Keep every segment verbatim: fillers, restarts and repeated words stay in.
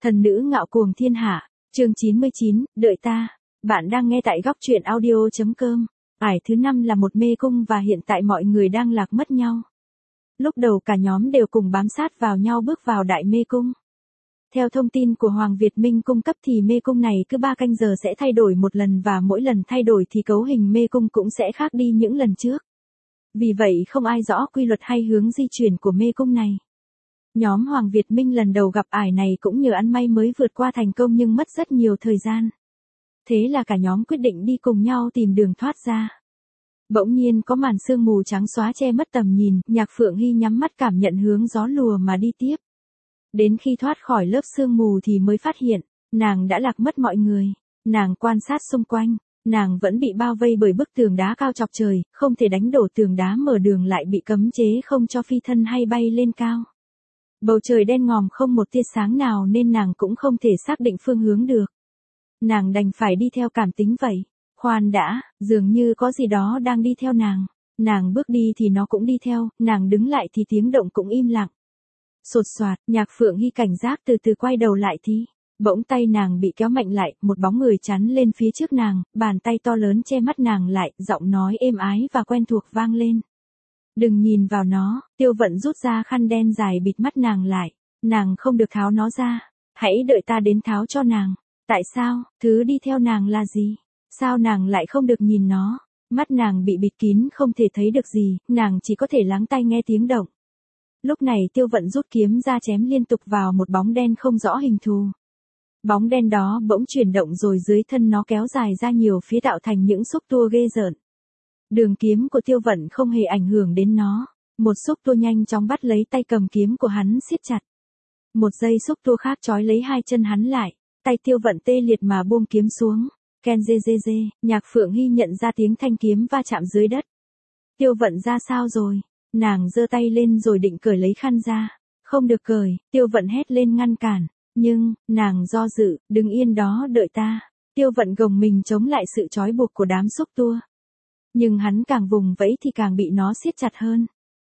Thần nữ ngạo cuồng thiên hạ, chương chín mươi chín, đợi ta. Bạn đang nghe tại góc truyện audio chấm com. Ải thứ năm là một mê cung và hiện tại mọi người đang lạc mất nhau. Lúc đầu cả nhóm đều cùng bám sát vào nhau bước vào đại mê cung. Theo thông tin của Hoàng Việt Minh cung cấp thì mê cung này cứ ba canh giờ sẽ thay đổi một lần và mỗi lần thay đổi thì cấu hình mê cung cũng sẽ khác đi những lần trước. Vì vậy không ai rõ quy luật hay hướng di chuyển của mê cung này. Nhóm Hoàng Việt Minh lần đầu gặp ải này cũng nhờ ăn may mới vượt qua thành công nhưng mất rất nhiều thời gian. Thế là cả nhóm quyết định đi cùng nhau tìm đường thoát ra. Bỗng nhiên có màn sương mù trắng xóa che mất tầm nhìn, Nhạc Phượng Hy nhắm mắt cảm nhận hướng gió lùa mà đi tiếp. Đến khi thoát khỏi lớp sương mù thì mới phát hiện, nàng đã lạc mất mọi người. Nàng quan sát xung quanh, nàng vẫn bị bao vây bởi bức tường đá cao chọc trời, không thể đánh đổ tường đá mở đường lại bị cấm chế không cho phi thân hay bay lên cao. Bầu trời đen ngòm không một tia sáng nào nên nàng cũng không thể xác định phương hướng được. Nàng đành phải đi theo cảm tính vậy. Khoan đã, dường như có gì đó đang đi theo nàng. Nàng bước đi thì nó cũng đi theo, nàng đứng lại thì tiếng động cũng im lặng. Sột soạt, Nhạc Phượng Hy cảnh giác từ từ quay đầu lại thì, bỗng tay nàng bị kéo mạnh lại, một bóng người chắn lên phía trước nàng, bàn tay to lớn che mắt nàng lại, giọng nói êm ái và quen thuộc vang lên. Đừng nhìn vào nó. Tiêu Vận rút ra khăn đen dài bịt mắt nàng lại. Nàng không được tháo nó ra. Hãy đợi ta đến tháo cho nàng. Tại sao? Thứ đi theo nàng là gì? Sao nàng lại không được nhìn nó? Mắt nàng bị bịt kín không thể thấy được gì, nàng chỉ có thể lắng tai nghe tiếng động. Lúc này Tiêu Vận rút kiếm ra chém liên tục vào một bóng đen không rõ hình thù. Bóng đen đó bỗng chuyển động rồi dưới thân nó kéo dài ra nhiều phía tạo thành những xúc tua ghê rợn. Đường kiếm của Tiêu Vận không hề ảnh hưởng đến nó. Một xúc tua nhanh chóng bắt lấy tay cầm kiếm của hắn siết chặt. Một giây xúc tua khác trói lấy hai chân hắn lại. Tay Tiêu Vận tê liệt mà buông kiếm xuống. Ken dê dê dê, Nhạc Phượng Hy nhận ra tiếng thanh kiếm va chạm dưới đất. Tiêu Vận ra sao rồi? Nàng giơ tay lên rồi định cởi lấy khăn ra. Không được cởi, Tiêu Vận hét lên ngăn cản. Nhưng, nàng do dự, đứng yên đó đợi ta. Tiêu Vận gồng mình chống lại sự trói buộc của đám xúc tua. Nhưng hắn càng vùng vẫy thì càng bị nó siết chặt hơn.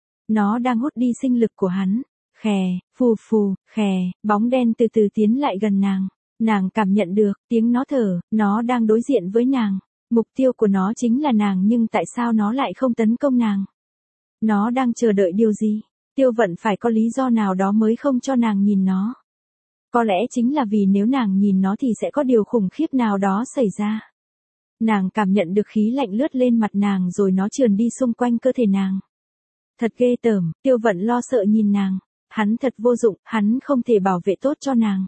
Nó đang hút đi sinh lực của hắn. Khè, phù phù, khè, bóng đen từ từ tiến lại gần nàng. Nàng cảm nhận được tiếng nó thở, nó đang đối diện với nàng. Mục tiêu của nó chính là nàng nhưng tại sao nó lại không tấn công nàng? Nó đang chờ đợi điều gì? Tiêu Vận phải có lý do nào đó mới không cho nàng nhìn nó. Có lẽ chính là vì nếu nàng nhìn nó thì sẽ có điều khủng khiếp nào đó xảy ra. Nàng cảm nhận được khí lạnh lướt lên mặt nàng rồi nó trườn đi xung quanh cơ thể nàng. Thật ghê tởm, Tiêu Vận lo sợ nhìn nàng. Hắn thật vô dụng, hắn không thể bảo vệ tốt cho nàng.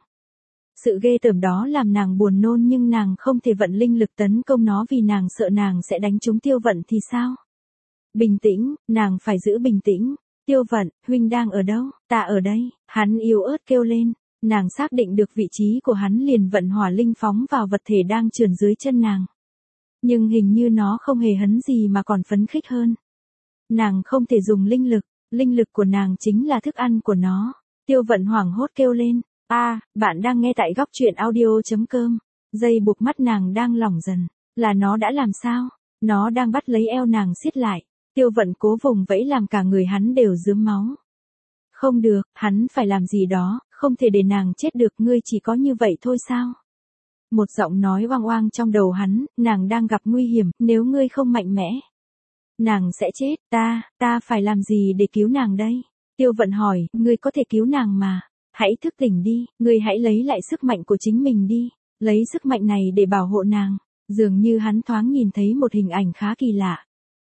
Sự ghê tởm đó làm nàng buồn nôn nhưng nàng không thể vận linh lực tấn công nó vì nàng sợ nàng sẽ đánh trúng Tiêu Vận thì sao? Bình tĩnh, nàng phải giữ bình tĩnh. Tiêu Vận, huynh đang ở đâu? Ta ở đây. Hắn yếu ớt kêu lên. Nàng xác định được vị trí của hắn liền vận hỏa linh phóng vào vật thể đang trườn dưới chân nàng. Nhưng hình như nó không hề hấn gì mà còn phấn khích hơn. Nàng không thể dùng linh lực, linh lực của nàng chính là thức ăn của nó. Tiêu Vận hoảng hốt kêu lên. A, à, bạn đang nghe tại góc truyện audio chấm com. Dây buộc mắt nàng đang lỏng dần. Là nó đã làm sao? Nó đang bắt lấy eo nàng siết lại. Tiêu Vận cố vùng vẫy làm cả người hắn đều rướm máu. Không được, hắn phải làm gì đó, không thể để nàng chết được, ngươi chỉ có như vậy thôi sao? Một giọng nói oang oang trong đầu hắn, nàng đang gặp nguy hiểm, nếu ngươi không mạnh mẽ. Nàng sẽ chết, ta, ta phải làm gì để cứu nàng đây? Tiêu Vận hỏi, ngươi có thể cứu nàng mà. Hãy thức tỉnh đi, ngươi hãy lấy lại sức mạnh của chính mình đi. Lấy sức mạnh này để bảo hộ nàng. Dường như hắn thoáng nhìn thấy một hình ảnh khá kỳ lạ.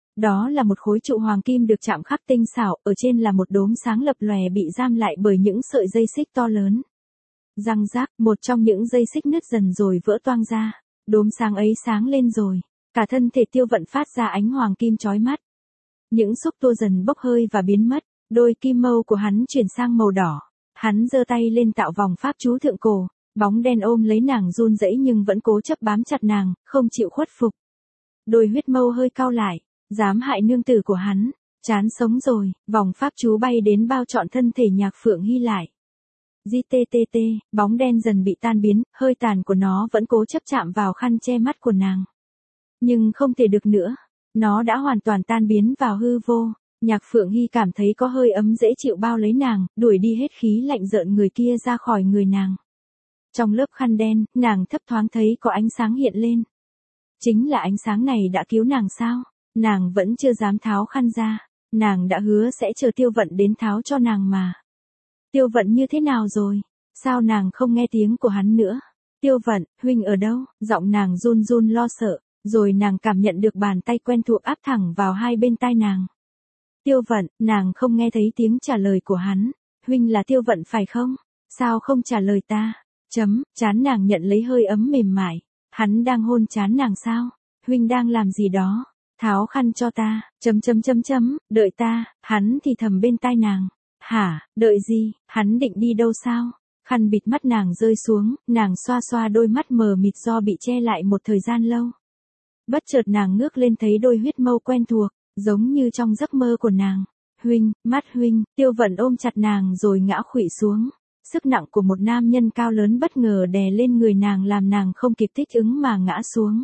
Đó là một khối trụ hoàng kim được chạm khắc tinh xảo, ở trên là một đốm sáng lập lòe bị giam lại bởi những sợi dây xích to lớn. Răng rác, một trong những dây xích nứt dần rồi vỡ toang ra. Đốm sáng ấy sáng lên rồi. Cả thân thể Tiêu Vận phát ra ánh hoàng kim chói mắt. Những xúc tua dần bốc hơi và biến mất. Đôi kim mâu của hắn chuyển sang màu đỏ. Hắn giơ tay lên tạo vòng pháp chú thượng cổ. Bóng đen ôm lấy nàng run rẩy nhưng vẫn cố chấp bám chặt nàng, không chịu khuất phục. Đôi huyết mâu hơi cau lại. Dám hại nương tử của hắn. Chán sống rồi. Vòng pháp chú bay đến bao trọn thân thể Nhạc Phượng Hy lại. Gtt, bóng đen dần bị tan biến, hơi tàn của nó vẫn cố chấp chạm vào khăn che mắt của nàng. Nhưng không thể được nữa. Nó đã hoàn toàn tan biến vào hư vô. Nhạc Phượng Hy cảm thấy có hơi ấm dễ chịu bao lấy nàng, đuổi đi hết khí lạnh rợn người kia ra khỏi người nàng. Trong lớp khăn đen, nàng thấp thoáng thấy có ánh sáng hiện lên. Chính là ánh sáng này đã cứu nàng sao? Nàng vẫn chưa dám tháo khăn ra. Nàng đã hứa sẽ chờ Tiêu Vận đến tháo cho nàng mà. Tiêu Vận như thế nào rồi? Sao nàng không nghe tiếng của hắn nữa? Tiêu Vận, huynh ở đâu? Giọng nàng run run lo sợ, rồi nàng cảm nhận được bàn tay quen thuộc áp thẳng vào hai bên tai nàng. Tiêu Vận, nàng không nghe thấy tiếng trả lời của hắn. Huynh là Tiêu Vận phải không? Sao không trả lời ta? Chấm, chán nàng nhận lấy hơi ấm mềm mại. Hắn đang hôn chán nàng sao? Huynh đang làm gì đó? Tháo khăn cho ta, chấm chấm chấm chấm, đợi ta, hắn thì thầm bên tai nàng. Hả, đợi gì, hắn định đi đâu sao? Khăn bịt mắt nàng rơi xuống, nàng xoa xoa đôi mắt mờ mịt do bị che lại một thời gian lâu. Bất chợt nàng ngước lên thấy đôi huyết mâu quen thuộc, giống như trong giấc mơ của nàng. Huynh, mắt huynh, Tiêu Vận ôm chặt nàng rồi ngã khuỵu xuống. Sức nặng của một nam nhân cao lớn bất ngờ đè lên người nàng làm nàng không kịp thích ứng mà ngã xuống.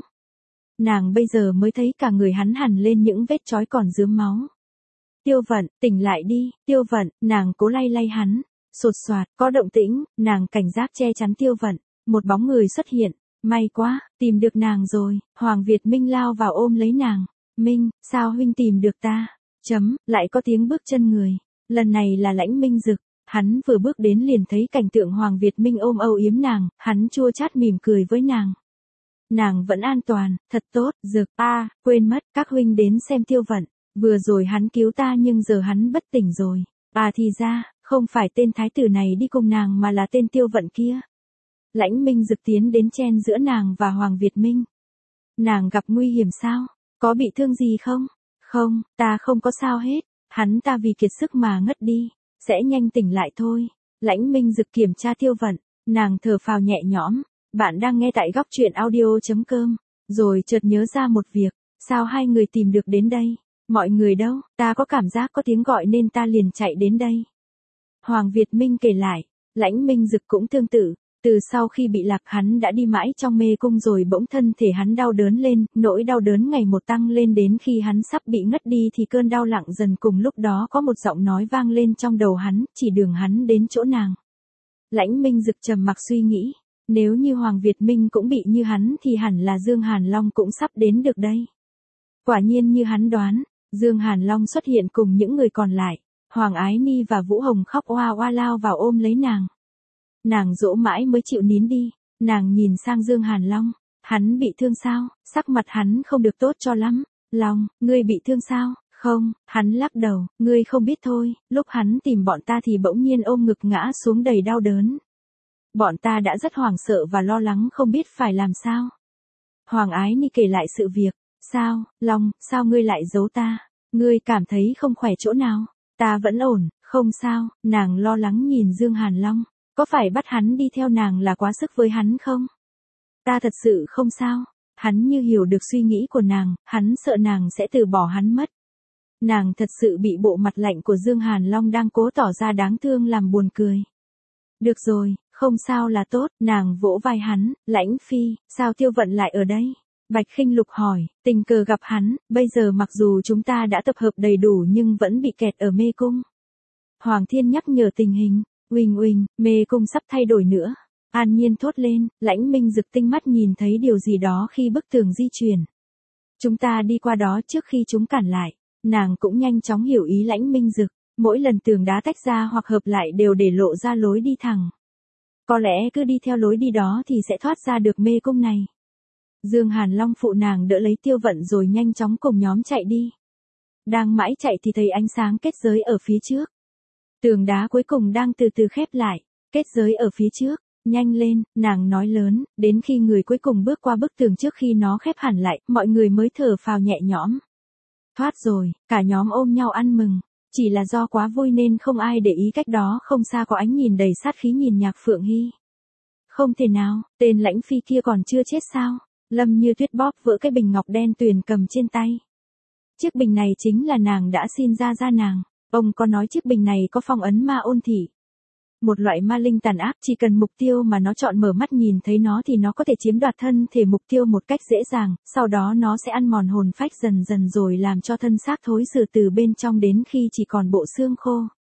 Nàng bây giờ mới thấy cả người hắn hằn lên những vết chói còn rướm máu. Tiêu Vận, tỉnh lại đi, Tiêu Vận, nàng cố lay lay hắn. Sột soạt, có động tĩnh, nàng cảnh giác che chắn Tiêu Vận. Một bóng người xuất hiện, may quá, tìm được nàng rồi. Hoàng Việt Minh lao vào ôm lấy nàng. Minh, sao huynh tìm được ta? Chấm, lại có tiếng bước chân người. Lần này là Lãnh Minh Dực. Hắn vừa bước đến liền thấy cảnh tượng Hoàng Việt Minh ôm âu yếm nàng, hắn chua chát mỉm cười với nàng. Nàng vẫn an toàn, thật tốt, Dực, a, à, quên mất, các huynh đến xem Tiêu Vận. Vừa rồi hắn cứu ta nhưng giờ hắn bất tỉnh rồi. À thì ra, không phải tên thái tử này đi cùng nàng mà là tên Tiêu Vận kia. Lãnh Minh Dực tiến đến chen giữa nàng và Hoàng Việt Minh. Nàng gặp nguy hiểm sao? Có bị thương gì không? Không, ta không có sao hết. Hắn ta vì kiệt sức mà ngất đi. Sẽ nhanh tỉnh lại thôi. Lãnh Minh Dực kiểm tra Tiêu Vận. Nàng thở phào nhẹ nhõm. Bạn đang nghe tại góc truyện audio chấm com. Rồi chợt nhớ ra một việc. Sao hai người tìm được đến đây? Mọi người đâu? Ta có cảm giác có tiếng gọi nên ta liền chạy đến đây. Hoàng Việt Minh kể lại. Lãnh Minh Dực cũng tương tự. Từ sau khi bị lạc hắn đã đi mãi trong mê cung rồi bỗng thân thể hắn đau đớn lên, nỗi đau đớn ngày một tăng lên đến khi hắn sắp bị ngất đi thì cơn đau lặng dần cùng lúc đó có một giọng nói vang lên trong đầu hắn, chỉ đường hắn đến chỗ nàng. Lãnh Minh Dực trầm mặc suy nghĩ, nếu như Hoàng Việt Minh cũng bị như hắn thì hẳn là Dương Hàn Long cũng sắp đến được đây. Quả nhiên như hắn đoán, Dương Hàn Long xuất hiện cùng những người còn lại, Hoàng Ái Ni và Vũ Hồng khóc oa oa lao vào ôm lấy nàng. Nàng dỗ mãi mới chịu nín đi, nàng nhìn sang Dương Hàn Long, hắn bị thương sao, sắc mặt hắn không được tốt cho lắm. Long, ngươi bị thương sao? Không, hắn lắc đầu, ngươi không biết thôi, lúc hắn tìm bọn ta thì bỗng nhiên ôm ngực ngã xuống đầy đau đớn. Bọn ta đã rất hoảng sợ và lo lắng không biết phải làm sao. Hoàng Ái Ni kể lại sự việc, sao, Long, sao ngươi lại giấu ta? Ngươi cảm thấy không khỏe chỗ nào? Ta vẫn ổn, không sao, nàng lo lắng nhìn Dương Hàn Long. Có phải bắt hắn đi theo nàng là quá sức với hắn không? Ta thật sự không sao. Hắn như hiểu được suy nghĩ của nàng, hắn sợ nàng sẽ từ bỏ hắn mất. Nàng thật sự bị bộ mặt lạnh của Dương Hàn Long đang cố tỏ ra đáng thương làm buồn cười. Được rồi, không sao là tốt, nàng vỗ vai hắn, Lãnh Phi, sao Tiêu Vận lại ở đây? Bạch Khinh Lục hỏi, tình cờ gặp hắn, bây giờ mặc dù chúng ta đã tập hợp đầy đủ nhưng vẫn bị kẹt ở mê cung. Hoàng Thiên nhắc nhở tình hình. Uỳnh uỳnh, mê cung sắp thay đổi nữa. An Nhiên thốt lên, Lãnh Minh Dực tinh mắt nhìn thấy điều gì đó khi bức tường di chuyển. Chúng ta đi qua đó trước khi chúng cản lại. Nàng cũng nhanh chóng hiểu ý Lãnh Minh Dực. Mỗi lần tường đá tách ra hoặc hợp lại đều để lộ ra lối đi thẳng. Có lẽ cứ đi theo lối đi đó thì sẽ thoát ra được mê cung này. Dương Hàn Long phụ nàng đỡ lấy Tiêu Vận rồi nhanh chóng cùng nhóm chạy đi. Đang mãi chạy thì thấy ánh sáng kết giới ở phía trước. Tường đá cuối cùng đang từ từ khép lại, kết giới ở phía trước, nhanh lên, nàng nói lớn, đến khi người cuối cùng bước qua bức tường trước khi nó khép hẳn lại, mọi người mới thở phào nhẹ nhõm. Thoát rồi, cả nhóm ôm nhau ăn mừng, chỉ là do quá vui nên không ai để ý cách đó không xa có ánh nhìn đầy sát khí nhìn Nhạc Phượng Hy. Không thể nào, tên Lãnh Phi kia còn chưa chết sao? Lâm Như Tuyết bóp vỡ cái bình ngọc đen tuyền cầm trên tay. Chiếc bình này chính là nàng đã xin ra ra nàng. Ông có nói chiếc bình này có phong ấn ma ôn thị. Một loại ma linh tàn ác chỉ cần mục tiêu mà nó chọn mở mắt nhìn thấy nó thì nó có thể chiếm đoạt thân thể mục tiêu một cách dễ dàng, sau đó nó sẽ ăn mòn hồn phách dần dần rồi làm cho thân xác thối rữa từ bên trong đến khi chỉ còn bộ xương khô.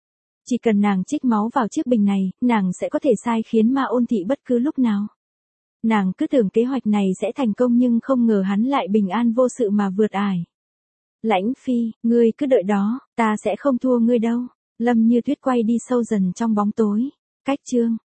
Chỉ cần nàng trích máu vào chiếc bình này, nàng sẽ có thể sai khiến Ma Ôn Thị bất cứ lúc nào. Nàng cứ tưởng kế hoạch này sẽ thành công nhưng không ngờ hắn lại bình an vô sự mà vượt ải. Lãnh Phi, ngươi cứ đợi đó, ta sẽ không thua ngươi đâu. Lâm Như Tuyết quay đi sâu dần trong bóng tối. Cách chương